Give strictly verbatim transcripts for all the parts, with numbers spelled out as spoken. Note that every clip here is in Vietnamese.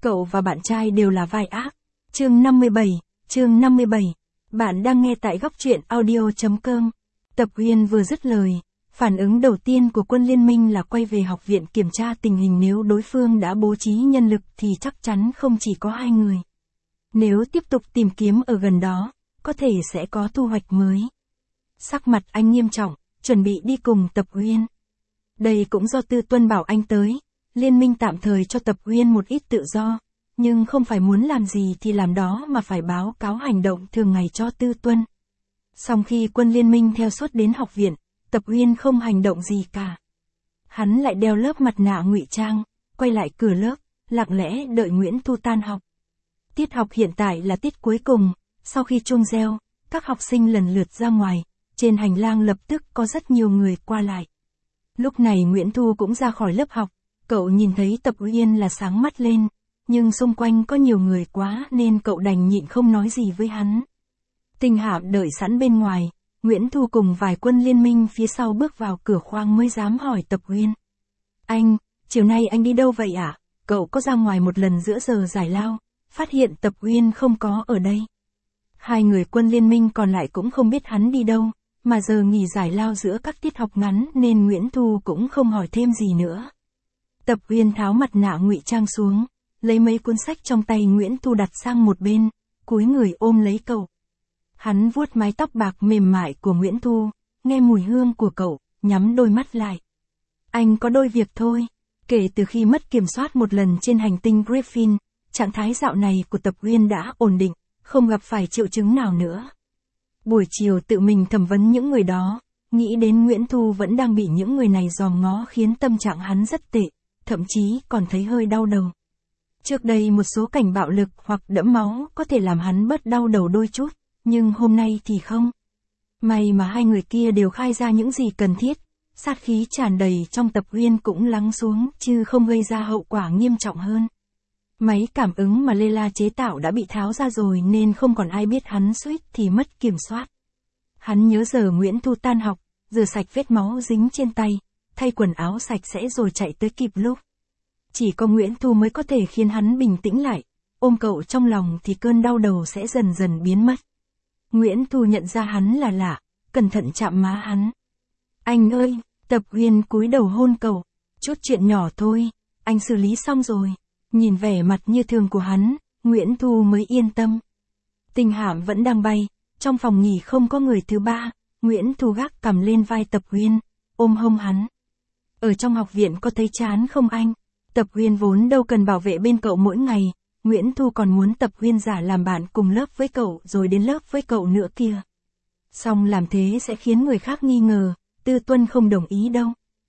Cậu và bạn trai đều là vai ác. Chương năm mươi bảy, chương năm mươi bảy. Bạn đang nghe tại góc truyện audio chấm com. Tập Uyên vừa dứt lời, phản ứng đầu tiên của quân liên minh là quay về học viện kiểm tra tình hình, nếu đối phương đã bố trí nhân lực thì chắc chắn không chỉ có hai người. Nếu tiếp tục tìm kiếm ở gần đó, có thể sẽ có thu hoạch mới. Sắc mặt anh nghiêm trọng, chuẩn bị đi cùng Tập Uyên. Đây cũng do Tư Tuân bảo anh tới, liên minh tạm thời cho Tập Uyên một ít tự do, nhưng không phải muốn làm gì thì làm đó mà phải báo cáo hành động thường ngày cho Tư Tuân. Sau khi quân liên minh theo suốt đến học viện, Tập Uyên không hành động gì cả. Hắn lại đeo lớp mặt nạ ngụy trang, quay lại cửa lớp, lặng lẽ đợi Nguyễn Thu tan học. Tiết học hiện tại là tiết cuối cùng, sau khi chuông reo, các học sinh lần lượt ra ngoài, trên hành lang lập tức có rất nhiều người qua lại. Lúc này Nguyễn Thu cũng ra khỏi lớp học, cậu nhìn thấy Tập Uyên là sáng mắt lên, nhưng xung quanh có nhiều người quá nên cậu đành nhịn không nói gì với hắn. Tinh Hạm đợi sẵn bên ngoài, Nguyễn Thu cùng vài quân liên minh phía sau bước vào cửa khoang mới dám hỏi Tập Uyên. Anh, chiều nay anh đi đâu vậy ạ? À? Cậu có ra ngoài một lần giữa giờ giải lao, phát hiện Tập Uyên không có ở đây. Hai người quân liên minh còn lại cũng không biết hắn đi đâu, mà giờ nghỉ giải lao giữa các tiết học ngắn nên Nguyễn Thu cũng không hỏi thêm gì nữa. Tập Uyên tháo mặt nạ ngụy trang xuống, lấy mấy cuốn sách trong tay Nguyễn Thu đặt sang một bên, cúi người ôm lấy cậu. Hắn vuốt mái tóc bạc mềm mại của Nguyễn Thu, nghe mùi hương của cậu, nhắm đôi mắt lại. Anh có đôi việc thôi. Kể từ khi mất kiểm soát một lần trên hành tinh Griffin, trạng thái dạo này của Tập Uyên đã ổn định, không gặp phải triệu chứng nào nữa. Buổi chiều tự mình thẩm vấn những người đó, nghĩ đến Nguyễn Thu vẫn đang bị những người này dòm ngó khiến tâm trạng hắn rất tệ, thậm chí còn thấy hơi đau đầu. Trước đây một số cảnh bạo lực hoặc đẫm máu có thể làm hắn bớt đau đầu đôi chút, nhưng hôm nay thì không. May mà hai người kia đều khai ra những gì cần thiết, sát khí tràn đầy trong Tập Uyên cũng lắng xuống chứ không gây ra hậu quả nghiêm trọng hơn. Máy cảm ứng mà Layla chế tạo đã bị tháo ra rồi nên không còn ai biết hắn suýt thì mất kiểm soát. Hắn nhớ giờ Nguyễn Thu tan học, rửa sạch vết máu dính trên tay, thay quần áo sạch sẽ rồi chạy tới kịp lúc. Chỉ có Nguyễn Thu mới có thể khiến hắn bình tĩnh lại, ôm cậu trong lòng thì cơn đau đầu sẽ dần dần biến mất. Nguyễn Thu nhận ra hắn là lạ, cẩn thận chạm má hắn. Anh ơi, Tập Uyên cúi đầu hôn cậu, chút chuyện nhỏ thôi, anh xử lý xong rồi. Nhìn vẻ mặt như thường của hắn, Nguyễn Thu mới yên tâm. Tinh Hạm vẫn đang bay, trong phòng nghỉ không có người thứ ba, Nguyễn Thu gác cằm lên vai Tập Uyên, ôm hông hắn. Ở trong học viện có thấy chán không anh? Tập Uyên vốn đâu cần bảo vệ bên cậu mỗi ngày, Nguyễn Thu còn muốn Tập Uyên giả làm bạn cùng lớp với cậu rồi đến lớp với cậu nữa kìa. Xong làm thế sẽ khiến người khác nghi ngờ, Tư Tuân không đồng ý đâu.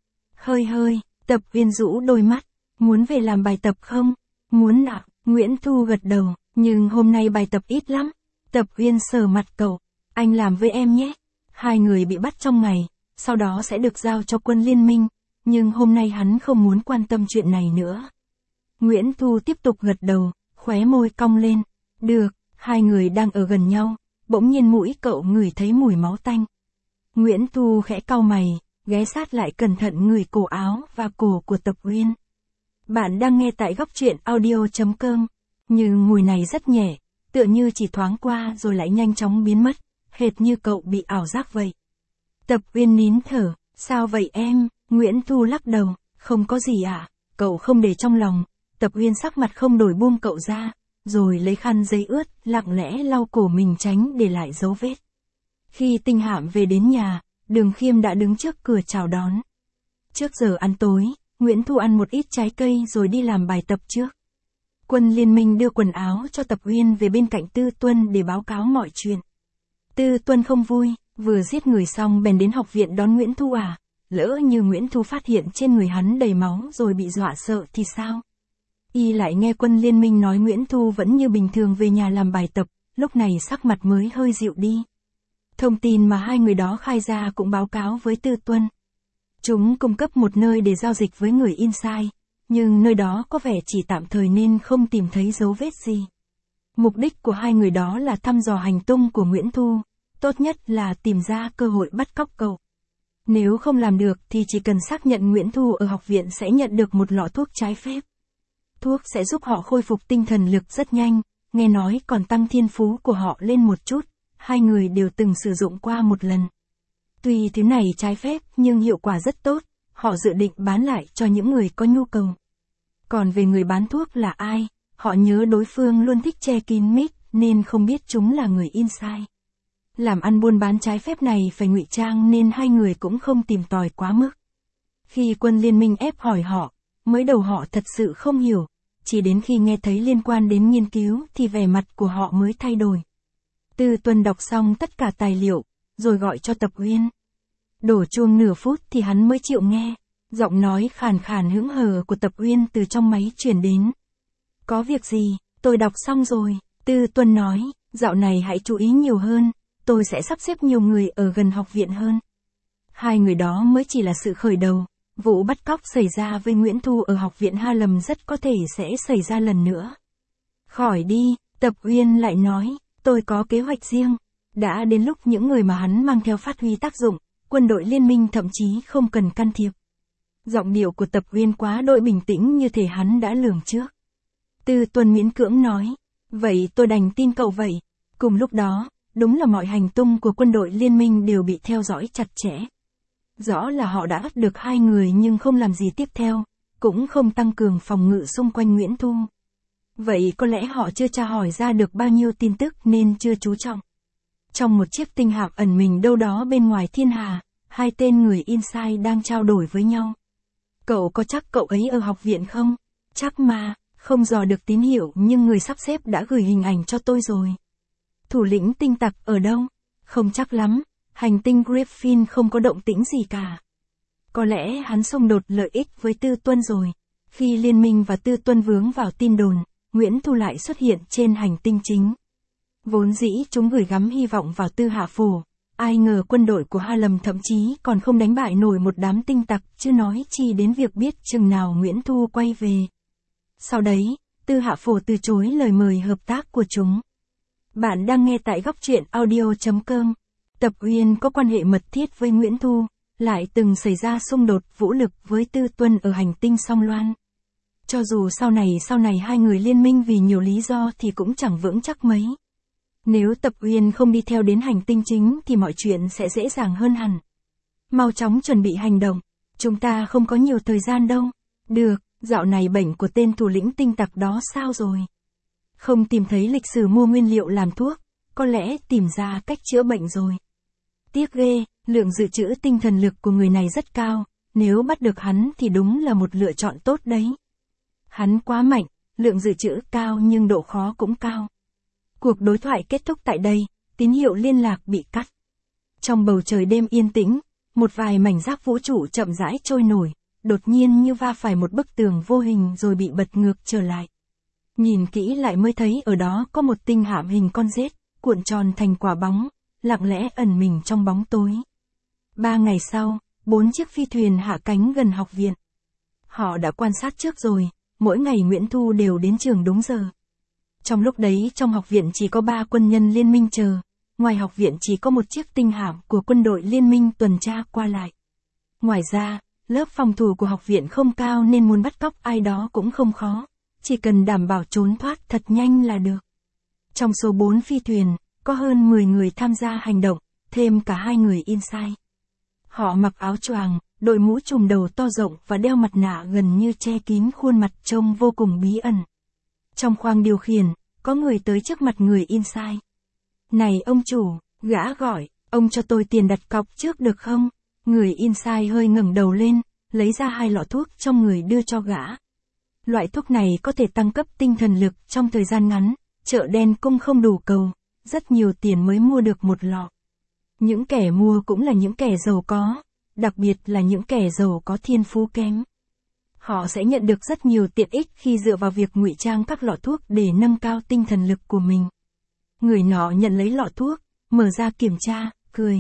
Hơi hơi, Tập Uyên rũ đôi mắt. Muốn về làm bài tập không? Muốn ạ, Nguyễn Thu gật đầu, nhưng hôm nay bài tập ít lắm. Tập Uyên sờ mặt cậu, anh làm với em nhé. Hai người bị bắt trong ngày, sau đó sẽ được giao cho quân liên minh, nhưng hôm nay hắn không muốn quan tâm chuyện này nữa. Nguyễn Thu tiếp tục gật đầu, khóe môi cong lên. Được, hai người đang ở gần nhau, bỗng nhiên mũi cậu ngửi thấy mùi máu tanh. Nguyễn Thu khẽ cau mày, ghé sát lại cẩn thận ngửi cổ áo và cổ của Tập Uyên. Bạn đang nghe tại góc truyện audio chấm com. Nhưng mùi này rất nhẹ, tựa như chỉ thoáng qua rồi lại nhanh chóng biến mất, hệt như cậu bị ảo giác vậy. Tập Uyên nín thở, sao vậy em? Nguyễn Thu lắc đầu, không có gì ạ, à? Cậu không để trong lòng. Tập Uyên sắc mặt không đổi buông cậu ra, rồi lấy khăn giấy ướt, lặng lẽ lau cổ mình tránh để lại dấu vết. Khi Tinh Hạm về đến nhà, Đường Khiêm đã đứng trước cửa chào đón. Trước giờ ăn tối, Nguyễn Thu ăn một ít trái cây rồi đi làm bài tập trước. Quân liên minh đưa quần áo cho Tập Uyên về bên cạnh Tư Tuân để báo cáo mọi chuyện. Tư Tuân không vui, vừa giết người xong bèn đến học viện đón Nguyễn Thu à? Lỡ như Nguyễn Thu phát hiện trên người hắn đầy máu rồi bị dọa sợ thì sao? Y lại nghe quân liên minh nói Nguyễn Thu vẫn như bình thường về nhà làm bài tập, lúc này sắc mặt mới hơi dịu đi. Thông tin mà hai người đó khai ra cũng báo cáo với Tư Tuân. Chúng cung cấp một nơi để giao dịch với người Inside, nhưng nơi đó có vẻ chỉ tạm thời nên không tìm thấy dấu vết gì. Mục đích của hai người đó là thăm dò hành tung của Nguyễn Thu, tốt nhất là tìm ra cơ hội bắt cóc cậu. Nếu không làm được thì chỉ cần xác nhận Nguyễn Thu ở học viện sẽ nhận được một lọ thuốc trái phép. thuốc sẽ giúp họ khôi phục tinh thần lực rất nhanh, nghe nói còn tăng thiên phú của họ lên một chút, hai người đều từng sử dụng qua một lần. Tuy thứ này trái phép nhưng hiệu quả rất tốt, họ dự định bán lại cho những người có nhu cầu. Còn về người bán thuốc là ai, họ nhớ đối phương luôn thích che kín mít nên không biết chúng là người inside. Làm ăn buôn bán trái phép này phải ngụy trang nên hai người cũng không tìm tòi quá mức. Khi quân liên minh ép hỏi họ, mới đầu họ thật sự không hiểu, chỉ đến khi nghe thấy liên quan đến nghiên cứu thì vẻ mặt của họ mới thay đổi. Tư Tuân đọc xong tất cả tài liệu, rồi gọi cho Tập Uyên. Đổ chuông nửa phút thì hắn mới chịu nghe, giọng nói khàn khàn hững hờ của Tập Uyên từ trong máy truyền đến. Có việc gì, tôi đọc xong rồi, Tư Tuân nói, dạo này hãy chú ý nhiều hơn, tôi sẽ sắp xếp nhiều người ở gần học viện hơn. Hai người đó mới chỉ là sự khởi đầu, vụ bắt cóc xảy ra với Nguyễn Thu ở học viện Ha Lâm rất có thể sẽ xảy ra lần nữa. Khỏi đi, Tập Uyên lại nói, tôi có kế hoạch riêng, đã đến lúc những người mà hắn mang theo phát huy tác dụng, quân đội liên minh thậm chí không cần can thiệp. Giọng điệu của Tập Uyên quá đội bình tĩnh như thể hắn đã lường trước. Tư Tuân miễn cưỡng nói, vậy tôi đành tin cậu vậy. Cùng lúc đó, đúng là mọi hành tung của quân đội liên minh đều bị theo dõi chặt chẽ. Rõ là họ đã bắt được hai người nhưng không làm gì tiếp theo, cũng không tăng cường phòng ngự xung quanh Nguyễn Thu. Vậy có lẽ họ chưa tra hỏi ra được bao nhiêu tin tức nên chưa chú trọng. Trong một chiếc tinh hạm ẩn mình đâu đó bên ngoài thiên hà, hai tên người inside đang trao đổi với nhau. Cậu có chắc cậu ấy ở học viện không? Chắc mà, không dò được tín hiệu nhưng người sắp xếp đã gửi hình ảnh cho tôi rồi. Thủ lĩnh tinh tặc ở đâu? Không chắc lắm, hành tinh Griffin không có động tĩnh gì cả. Có lẽ hắn xung đột lợi ích với Tư Tuân rồi. Khi Liên minh và Tư Tuân vướng vào tin đồn, Nguyễn Thu lại xuất hiện trên hành tinh chính. Vốn dĩ chúng gửi gắm hy vọng vào Tư Hạ Phổ, ai ngờ quân đội của Ha Lâm thậm chí còn không đánh bại nổi một đám tinh tặc, chứ nói chi đến việc biết chừng nào Nguyễn Thu quay về. Sau đấy, Tư Hạ Phổ từ chối lời mời hợp tác của chúng. Bạn đang nghe tại góc truyện audio chấm com. Tập Uyên có quan hệ mật thiết với Nguyễn Thu, lại từng xảy ra xung đột vũ lực với Tư Tuân ở hành tinh Song Loan. Cho dù sau này sau này hai người liên minh vì nhiều lý do thì cũng chẳng vững chắc mấy. Nếu Tập Uyên không đi theo đến hành tinh chính thì mọi chuyện sẽ dễ dàng hơn hẳn. Mau chóng chuẩn bị hành động, chúng ta không có nhiều thời gian đâu. Được, dạo này bệnh của tên thủ lĩnh tinh tặc đó sao rồi? Không tìm thấy lịch sử mua nguyên liệu làm thuốc, có lẽ tìm ra cách chữa bệnh rồi. Tiếc ghê, lượng dự trữ tinh thần lực của người này rất cao, nếu bắt được hắn thì đúng là một lựa chọn tốt đấy. Hắn quá mạnh, lượng dự trữ cao nhưng độ khó cũng cao. Cuộc đối thoại kết thúc tại đây, tín hiệu liên lạc bị cắt. Trong bầu trời đêm yên tĩnh, một vài mảnh rác vũ trụ chậm rãi trôi nổi, đột nhiên như va phải một bức tường vô hình rồi bị bật ngược trở lại. Nhìn kỹ lại mới thấy ở đó có một tinh hạm hình con rết, cuộn tròn thành quả bóng, lặng lẽ ẩn mình trong bóng tối. Ba ngày sau, bốn chiếc phi thuyền hạ cánh gần học viện. Họ đã quan sát trước rồi, mỗi ngày Nguyễn Thu đều đến trường đúng giờ. Trong lúc đấy trong học viện chỉ có ba quân nhân liên minh chờ, ngoài học viện chỉ có một chiếc tinh hạm của quân đội liên minh tuần tra qua lại. Ngoài ra, lớp phòng thủ của học viện không cao nên muốn bắt cóc ai đó cũng không khó, chỉ cần đảm bảo trốn thoát thật nhanh là được. Trong số bốn phi thuyền, có hơn mười người tham gia hành động, thêm cả hai người inside. Họ mặc áo choàng, đội mũ trùm đầu to rộng và đeo mặt nạ gần như che kín khuôn mặt trông vô cùng bí ẩn. Trong khoang điều khiển, có người tới trước mặt người inside. Này ông chủ, gã gọi, ông cho tôi tiền đặt cọc trước được không? Người inside hơi ngẩng đầu lên, lấy ra hai lọ thuốc trong người đưa cho gã. Loại thuốc này có thể tăng cấp tinh thần lực trong thời gian ngắn, chợ đen cung không đủ cầu, rất nhiều tiền mới mua được một lọ. Những kẻ mua cũng là những kẻ giàu có, đặc biệt là những kẻ giàu có thiên phú kém. Họ sẽ nhận được rất nhiều tiện ích khi dựa vào việc ngụy trang các lọ thuốc để nâng cao tinh thần lực của mình. Người nọ nhận lấy lọ thuốc, mở ra kiểm tra, cười.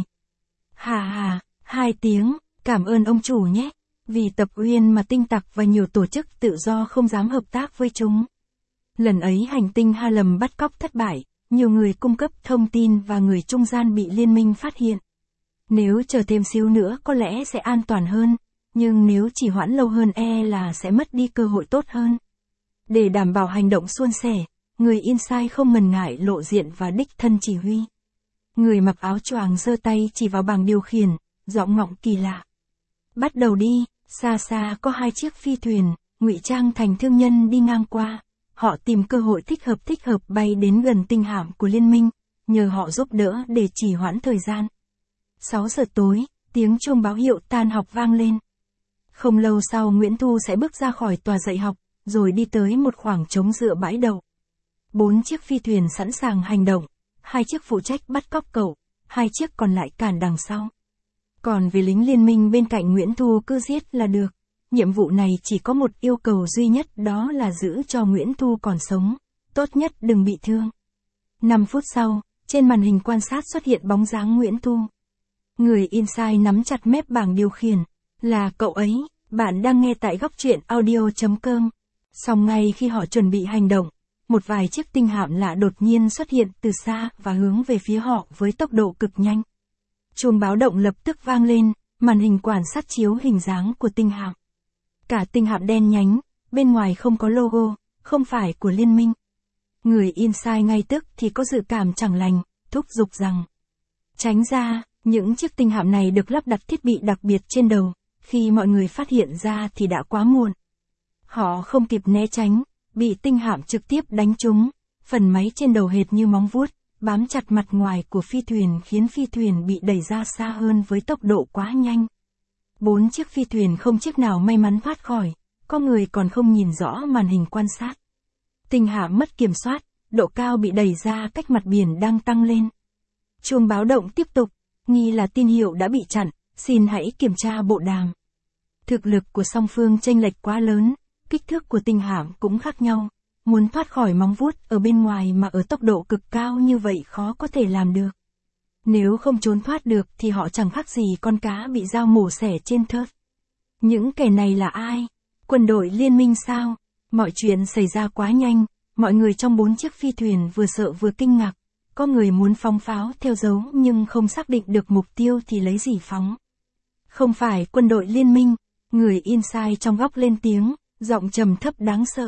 Hà hà, hai tiếng, cảm ơn ông chủ nhé. Vì Tập Uyên mà tinh tặc và nhiều tổ chức tự do không dám hợp tác với chúng. Lần ấy hành tinh Ha Lâm bắt cóc thất bại, nhiều người cung cấp thông tin và người trung gian bị liên minh phát hiện. Nếu chờ thêm xíu nữa có lẽ sẽ an toàn hơn, nhưng nếu chỉ hoãn lâu hơn e là sẽ mất đi cơ hội tốt hơn. Để đảm bảo hành động suôn sẻ, người Inside không ngần ngại lộ diện và đích thân chỉ huy. Người mặc áo choàng giơ tay chỉ vào bảng điều khiển, giọng ngọng kỳ lạ. Bắt đầu đi, xa xa có hai chiếc phi thuyền, ngụy trang thành thương nhân đi ngang qua. Họ tìm cơ hội thích hợp thích hợp bay đến gần tinh hạm của liên minh, nhờ họ giúp đỡ để trì hoãn thời gian. sáu giờ tối, tiếng chuông báo hiệu tan học vang lên. Không lâu sau Nguyễn Thu sẽ bước ra khỏi tòa dạy học, rồi đi tới một khoảng trống dựa bãi đậu. Bốn chiếc phi thuyền sẵn sàng hành động, hai chiếc phụ trách bắt cóc cậu, hai chiếc còn lại cản đằng sau. Còn về lính liên minh bên cạnh Nguyễn Thu cứ giết là được. Nhiệm vụ này chỉ có một yêu cầu duy nhất, đó là giữ cho Nguyễn Thu còn sống, tốt nhất đừng bị thương. năm phút sau, trên màn hình quan sát xuất hiện bóng dáng Nguyễn Thu. Người Inside nắm chặt mép bảng điều khiển. Là cậu ấy, bạn đang nghe tại góc truyện audio chấm com. Song ngay khi họ chuẩn bị hành động, một vài chiếc tinh hạm lạ đột nhiên xuất hiện từ xa và hướng về phía họ với tốc độ cực nhanh. Chuông báo động lập tức vang lên, màn hình quan sát chiếu hình dáng của tinh hạm. Cả tinh hạm đen nhánh, bên ngoài không có logo, không phải của liên minh. Người Inside ngay tức thì có dự cảm chẳng lành, thúc giục rằng tránh ra. Những chiếc tinh hạm này được lắp đặt thiết bị đặc biệt trên đầu, khi mọi người phát hiện ra thì đã quá muộn. Họ không kịp né tránh, bị tinh hạm trực tiếp đánh trúng, phần máy trên đầu hệt như móng vuốt, bám chặt mặt ngoài của phi thuyền khiến phi thuyền bị đẩy ra xa hơn với tốc độ quá nhanh. Bốn chiếc phi thuyền không chiếc nào may mắn thoát khỏi, có người còn không nhìn rõ màn hình quan sát. Tinh hạm mất kiểm soát, độ cao bị đẩy ra cách mặt biển đang tăng lên. Chuông báo động tiếp tục. Nghi là tin hiệu đã bị chặn, xin hãy kiểm tra bộ đàm. Thực lực của song phương chênh lệch quá lớn, kích thước của tinh hạm cũng khác nhau. Muốn thoát khỏi móng vuốt ở bên ngoài mà ở tốc độ cực cao như vậy khó có thể làm được. Nếu không trốn thoát được thì họ chẳng khác gì con cá bị dao mổ xẻ trên thớt. Những kẻ này là ai? Quân đội liên minh sao? Mọi chuyện xảy ra quá nhanh, mọi người trong bốn chiếc phi thuyền vừa sợ vừa kinh ngạc. Có người muốn phóng pháo theo dấu nhưng không xác định được mục tiêu thì lấy gì phóng. Không phải quân đội liên minh, người Inside trong góc lên tiếng, giọng trầm thấp đáng sợ.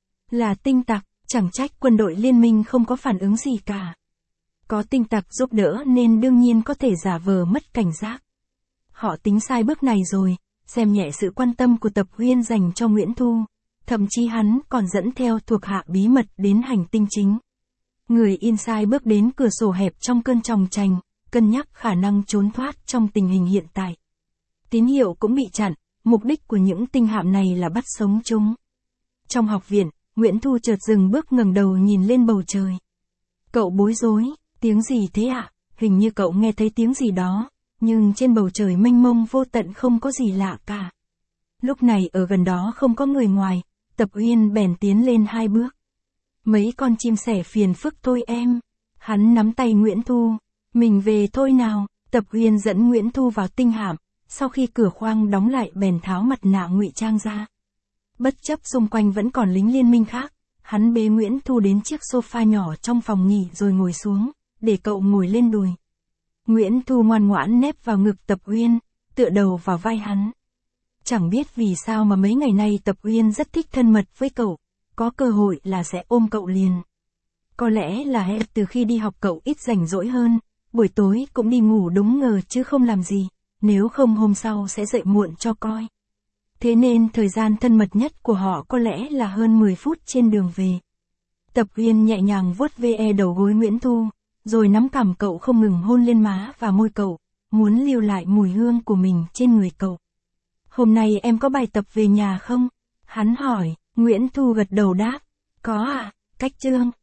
Là tinh tặc, chẳng trách quân đội liên minh không có phản ứng gì cả. Có tinh tặc giúp đỡ nên đương nhiên có thể giả vờ mất cảnh giác. Họ tính sai bước này rồi, xem nhẹ sự quan tâm của Tập Huyên dành cho Nguyễn Thu. Thậm chí hắn còn dẫn theo thuộc hạ bí mật đến hành tinh chính. Người Inside bước đến cửa sổ hẹp trong cơn chòng chành, cân nhắc khả năng trốn thoát trong tình hình hiện tại. Tín hiệu cũng bị chặn, mục đích của những tinh hạm này là bắt sống chúng. Trong học viện, Nguyễn Thu chợt dừng bước ngẩng đầu nhìn lên bầu trời. Cậu bối rối, tiếng gì thế ạ? À? Hình như cậu nghe thấy tiếng gì đó, nhưng trên bầu trời mênh mông vô tận không có gì lạ cả. Lúc này ở gần đó không có người ngoài, Tập Uyên bèn tiến lên hai bước. Mấy con chim sẻ phiền phức thôi em. Hắn nắm tay Nguyễn Thu. Mình về thôi nào. Tập Uyên dẫn Nguyễn Thu vào tinh hạm. Sau khi cửa khoang đóng lại bèn tháo mặt nạ ngụy trang ra. Bất chấp xung quanh vẫn còn lính liên minh khác, hắn bế Nguyễn Thu đến chiếc sofa nhỏ trong phòng nghỉ rồi ngồi xuống, để cậu ngồi lên đùi. Nguyễn Thu ngoan ngoãn nép vào ngực Tập Uyên, tựa đầu vào vai hắn. Chẳng biết vì sao mà mấy ngày nay Tập Uyên rất thích thân mật với cậu. Có cơ hội là sẽ ôm cậu liền. Có lẽ là hết từ khi đi học cậu ít rảnh rỗi hơn, buổi tối cũng đi ngủ đúng ngờ chứ không làm gì, nếu không hôm sau sẽ dậy muộn cho coi. Thế nên thời gian thân mật nhất của họ có lẽ là hơn mười phút trên đường về. Tập Uyên nhẹ nhàng vuốt ve đầu gối Nguyễn Thu, rồi nắm cằm cậu không ngừng hôn lên má và môi cậu, muốn lưu lại mùi hương của mình trên người cậu. Hôm nay em có bài tập về nhà không? Hắn hỏi. Nguyễn Thu gật đầu đáp. Có à, cách chương.